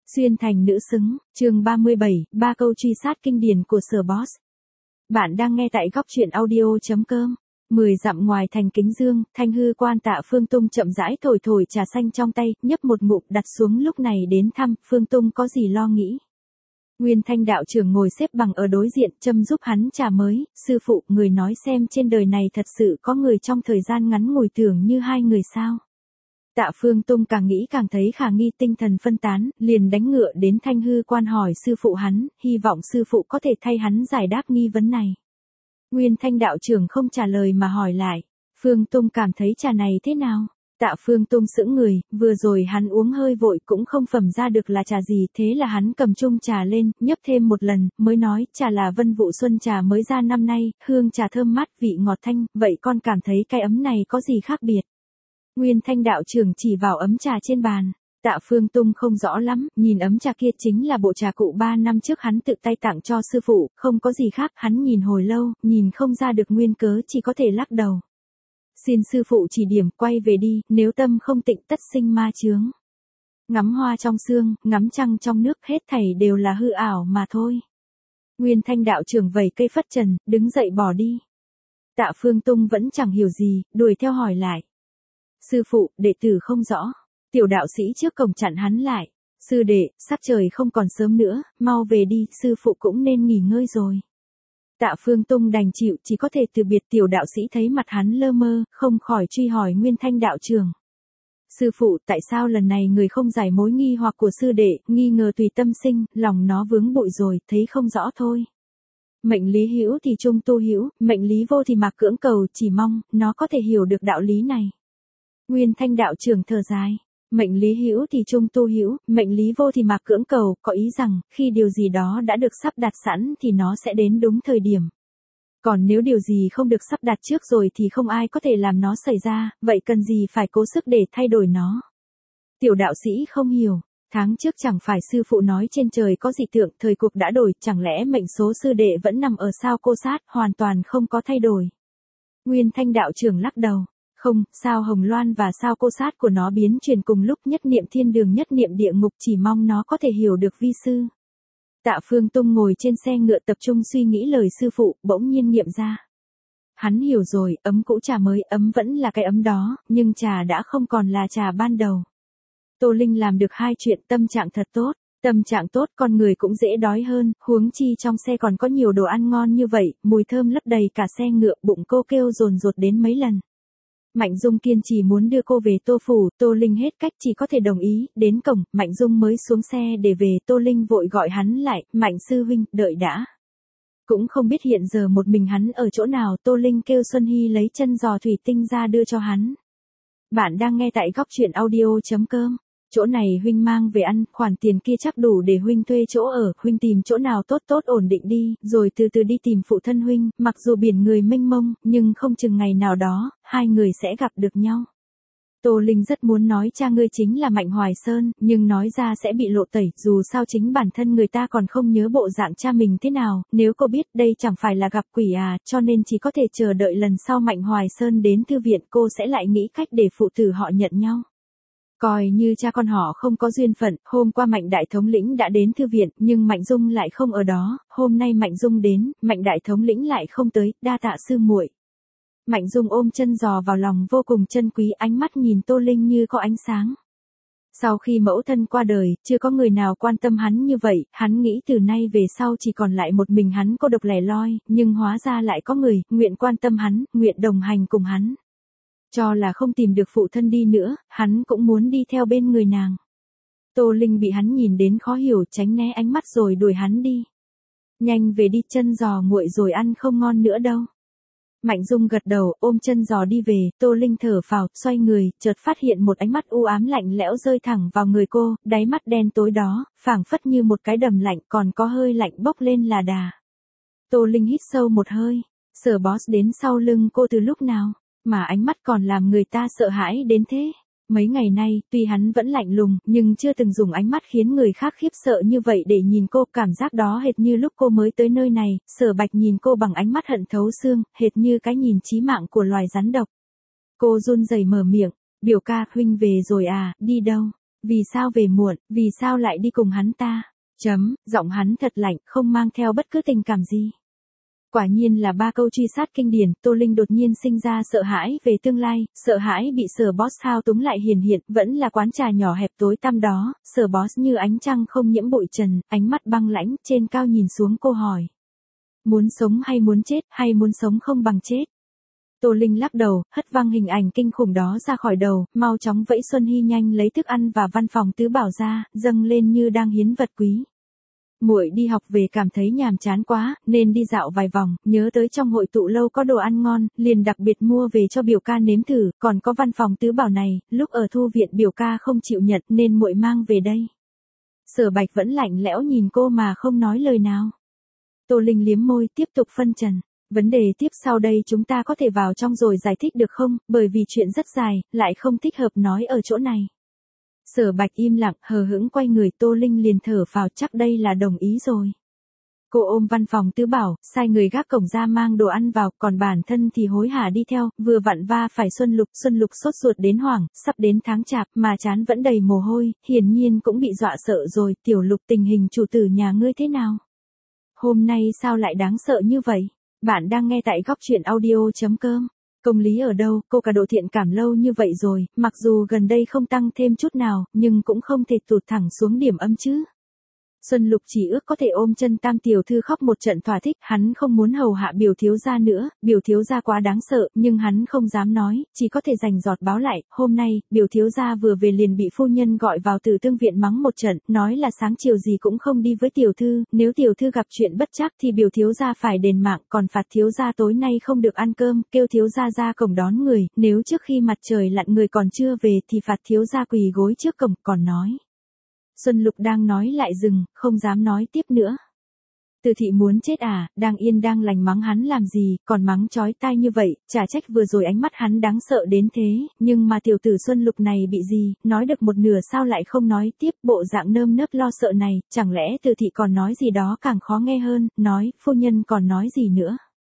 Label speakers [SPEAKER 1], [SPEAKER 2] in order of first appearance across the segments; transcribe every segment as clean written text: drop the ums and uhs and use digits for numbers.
[SPEAKER 1] Xuyên thành nữ xứng, chương 37, 3 câu truy sát kinh điển của Sở Boss. Bạn đang nghe tại góc truyện audio.com. 10 dặm ngoài thành Kính Dương, Thanh hư quan Tạ Phương Tung chậm rãi thổi thổi trà xanh trong tay, nhấp một ngụm đặt xuống. Lúc này đến thăm, Phương Tung có gì lo nghĩ. Nguyên Thanh đạo trưởng ngồi xếp bằng ở đối diện, châm giúp hắn trà mới. Sư phụ, người nói xem trên đời này thật sự có người trong thời gian ngắn ngủi tưởng như hai người sao? Tạ Phương Tung càng nghĩ càng thấy khả nghi, tinh thần phân tán, liền đánh ngựa đến Thanh hư quan hỏi sư phụ hắn, hy vọng sư phụ có thể thay hắn giải đáp nghi vấn này. Nguyên Thanh đạo trưởng không trả lời mà hỏi lại, Phương Tung cảm thấy trà này thế nào? Tạ Phương Tung sững người, vừa rồi hắn uống hơi vội cũng không phẩm ra được là trà gì, thế là hắn cầm chung trà lên, nhấp thêm một lần, mới nói, trà là Vân Vụ Xuân trà mới ra năm nay, hương trà thơm mát, vị ngọt thanh, vậy con cảm thấy cái ấm này có gì khác biệt? Nguyên Thanh đạo trưởng chỉ vào ấm trà trên bàn. Tạ Phương Tung không rõ lắm, nhìn ấm trà kia chính là bộ trà cụ 3 năm trước hắn tự tay tặng cho sư phụ, không có gì khác, hắn nhìn hồi lâu, nhìn không ra được nguyên cớ, chỉ có thể lắc đầu. Xin sư phụ chỉ điểm, quay về đi, nếu tâm không tịnh tất sinh ma chướng. Ngắm hoa trong sương, ngắm trăng trong nước, hết thảy đều là hư ảo mà thôi. Nguyên Thanh đạo trưởng vẩy cây phất trần, đứng dậy bỏ đi. Tạ Phương Tung vẫn chẳng hiểu gì, đuổi theo hỏi lại. Sư phụ, đệ tử không rõ. Tiểu đạo sĩ trước cổng chặn hắn lại. Sư đệ, sắc trời không còn sớm nữa, mau về đi, sư phụ cũng nên nghỉ ngơi rồi. Tạ Phương Tung đành chịu, chỉ có thể từ biệt. Tiểu đạo sĩ thấy mặt hắn lơ mơ, không khỏi truy hỏi Nguyên Thanh đạo trưởng. Sư phụ, tại sao lần này người không giải mối nghi hoặc của sư đệ, nghi ngờ tùy tâm sinh, lòng nó vướng bụi rồi, thấy không rõ thôi. Mệnh lý hữu thì trung tu hữu, mệnh lý vô thì mặc cưỡng cầu, chỉ mong nó có thể hiểu được đạo lý này. Nguyên Thanh đạo trưởng thở dài, mệnh lý hữu thì trung tu hữu, mệnh lý vô thì mặc cưỡng cầu, có ý rằng, khi điều gì đó đã được sắp đặt sẵn thì nó sẽ đến đúng thời điểm. Còn nếu điều gì không được sắp đặt trước rồi thì không ai có thể làm nó xảy ra, vậy cần gì phải cố sức để thay đổi nó. Tiểu đạo sĩ không hiểu, tháng trước chẳng phải sư phụ nói trên trời có dị tượng, thời cuộc đã đổi, chẳng lẽ mệnh số sư đệ vẫn nằm ở sao cô sát, hoàn toàn không có thay đổi. Nguyên Thanh đạo trưởng lắc đầu. Không, sao Hồng Loan và sao cô sát của nó biến chuyển cùng lúc, nhất niệm thiên đường nhất niệm địa ngục, chỉ mong nó có thể hiểu được vi sư. Tạ Phương Tung ngồi trên xe ngựa tập trung suy nghĩ lời sư phụ, bỗng nhiên nghiệm ra. Hắn hiểu rồi, ấm cũ trà mới, ấm vẫn là cái ấm đó, nhưng trà đã không còn là trà ban đầu. Tô Linh làm được hai chuyện, tâm trạng thật tốt. Tâm trạng tốt con người cũng dễ đói hơn, huống chi trong xe còn có nhiều đồ ăn ngon như vậy, mùi thơm lấp đầy cả xe ngựa, bụng cô kêu dồn dột đến mấy lần. Mạnh Dung kiên trì muốn đưa cô về Tô Phủ, Tô Linh hết cách chỉ có thể đồng ý, đến cổng, Mạnh Dung mới xuống xe để về, Tô Linh vội gọi hắn lại, Mạnh sư huynh, đợi đã. Cũng không biết hiện giờ một mình hắn ở chỗ nào, Tô Linh kêu Xuân Hy lấy chân giò thủy tinh ra đưa cho hắn. Bạn đang nghe tại góc truyện audio.com. Chỗ này huynh mang về ăn, khoản tiền kia chắc đủ để huynh thuê chỗ ở, huynh tìm chỗ nào tốt tốt ổn định đi, rồi từ từ đi tìm phụ thân huynh, mặc dù biển người mênh mông, nhưng không chừng ngày nào đó, hai người sẽ gặp được nhau. Tô Linh rất muốn nói cha ngươi chính là Mạnh Hoài Sơn, nhưng nói ra sẽ bị lộ tẩy, dù sao chính bản thân người ta còn không nhớ bộ dạng cha mình thế nào, nếu cô biết đây chẳng phải là gặp quỷ à, cho nên chỉ có thể chờ đợi lần sau Mạnh Hoài Sơn đến thư viện cô sẽ lại nghĩ cách để phụ tử họ nhận nhau. Coi như cha con họ không có duyên phận, hôm qua Mạnh đại thống lĩnh đã đến thư viện, nhưng Mạnh Dung lại không ở đó, hôm nay Mạnh Dung đến, Mạnh đại thống lĩnh lại không tới, đa tạ sư muội. Mạnh Dung ôm chân giò vào lòng vô cùng chân quý, ánh mắt nhìn Tô Linh như có ánh sáng. Sau khi mẫu thân qua đời, chưa có người nào quan tâm hắn như vậy, hắn nghĩ từ nay về sau chỉ còn lại một mình hắn cô độc lẻ loi, nhưng hóa ra lại có người, nguyện quan tâm hắn, nguyện đồng hành cùng hắn. Cho là không tìm được phụ thân đi nữa, hắn cũng muốn đi theo bên người nàng. Tô Linh bị hắn nhìn đến khó hiểu, tránh né ánh mắt rồi đuổi hắn đi. Nhanh về đi, chân giò nguội rồi ăn không ngon nữa đâu. Mạnh Dung gật đầu, ôm chân giò đi về, Tô Linh thở phào, xoay người, chợt phát hiện một ánh mắt u ám lạnh lẽo rơi thẳng vào người cô, đáy mắt đen tối đó, phảng phất như một cái đầm lạnh, còn có hơi lạnh bốc lên là đà. Tô Linh hít sâu một hơi, Sở Boss đến sau lưng cô từ lúc nào, mà ánh mắt còn làm người ta sợ hãi đến thế. Mấy ngày nay, tuy hắn vẫn lạnh lùng, nhưng chưa từng dùng ánh mắt khiến người khác khiếp sợ như vậy để nhìn cô, cảm giác đó hệt như lúc cô mới tới nơi này, Sở Bạch nhìn cô bằng ánh mắt hận thấu xương, hệt như cái nhìn chí mạng của loài rắn độc. Cô run rẩy mở miệng, biểu ca, huynh về rồi à, đi đâu? Vì sao về muộn, vì sao lại đi cùng hắn ta? Giọng hắn thật lạnh, không mang theo bất cứ tình cảm gì. Quả nhiên là ba câu truy sát kinh điển, Tô Linh đột nhiên sinh ra sợ hãi về tương lai, sợ hãi bị Sở Boss thao túng lại hiện, vẫn là quán trà nhỏ hẹp tối tăm đó, Sở Boss như ánh trăng không nhiễm bụi trần, ánh mắt băng lãnh, trên cao nhìn xuống cô hỏi. Muốn sống hay muốn chết, hay muốn sống không bằng chết? Tô Linh lắc đầu, hất văng hình ảnh kinh khủng đó ra khỏi đầu, mau chóng vẫy Xuân Hy nhanh lấy thức ăn và văn phòng tứ bảo ra, dâng lên như đang hiến vật quý. Muội đi học về cảm thấy nhàm chán quá, nên đi dạo vài vòng, nhớ tới trong hội tụ lâu có đồ ăn ngon, liền đặc biệt mua về cho biểu ca nếm thử, còn có văn phòng tứ bảo này, lúc ở thu viện biểu ca không chịu nhận nên muội mang về đây. Sở Bạch vẫn lạnh lẽo nhìn cô mà không nói lời nào. Tô Linh liếm môi tiếp tục phân trần. Vấn đề tiếp sau đây chúng ta có thể vào trong rồi giải thích được không, bởi vì chuyện rất dài, lại không thích hợp nói ở chỗ này. Sở Bạch im lặng, hờ hững quay người, Tô Linh liền thở phào, chắc đây là đồng ý rồi. Cô ôm văn phòng tứ bảo, sai người gác cổng ra mang đồ ăn vào, còn bản thân thì hối hả đi theo, vừa vặn va phải Xuân Lục sốt ruột đến hoảng, sắp đến tháng chạp mà trán vẫn đầy mồ hôi, hiển nhiên cũng bị dọa sợ rồi, Tiểu Lục tình hình chủ tử nhà ngươi thế nào? Hôm nay sao lại đáng sợ như vậy? Bạn đang nghe tại góc truyện audio.com. Công lý ở đâu, cô cả độ thiện cảm lâu như vậy rồi, mặc dù gần đây không tăng thêm chút nào, nhưng cũng không thể tụt thẳng xuống điểm âm chứ. Xuân Lục chỉ ước có thể ôm chân Tam tiểu thư khóc một trận thỏa thích, hắn không muốn hầu hạ biểu thiếu gia nữa, biểu thiếu gia quá đáng sợ, nhưng hắn không dám nói, chỉ có thể dành giọt báo lại, hôm nay, biểu thiếu gia vừa về liền bị phu nhân gọi vào Tử Tương viện mắng một trận, nói là sáng chiều gì cũng không đi với tiểu thư, nếu tiểu thư gặp chuyện bất trắc thì biểu thiếu gia phải đền mạng, còn phạt thiếu gia tối nay không được ăn cơm, kêu thiếu gia ra cổng đón người, nếu trước khi mặt trời lặn người còn chưa về thì phạt thiếu gia quỳ gối trước cổng, còn nói. Xuân Lục đang nói lại dừng, không dám nói tiếp nữa. Từ thị muốn chết à, đang yên đang lành mắng hắn làm gì, còn mắng chói tai như vậy, chả trách vừa rồi ánh mắt hắn đáng sợ đến thế, nhưng mà tiểu tử Xuân Lục này bị gì, nói được một nửa sao lại không nói tiếp, bộ dạng nơm nớp lo sợ này, chẳng lẽ Từ thị còn nói gì đó càng khó nghe hơn, nói, phu nhân còn nói gì nữa.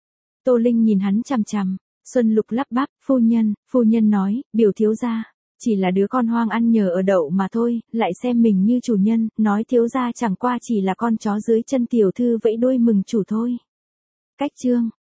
[SPEAKER 1] Tô Linh nhìn hắn chằm chằm, Xuân Lục lắp bắp, phu nhân nói, biểu thiếu gia. Chỉ là đứa con hoang ăn nhờ ở đậu mà thôi, lại xem mình như chủ nhân, nói thiếu gia chẳng qua chỉ là con chó dưới chân tiểu thư vẫy đuôi mừng chủ thôi. Cách chương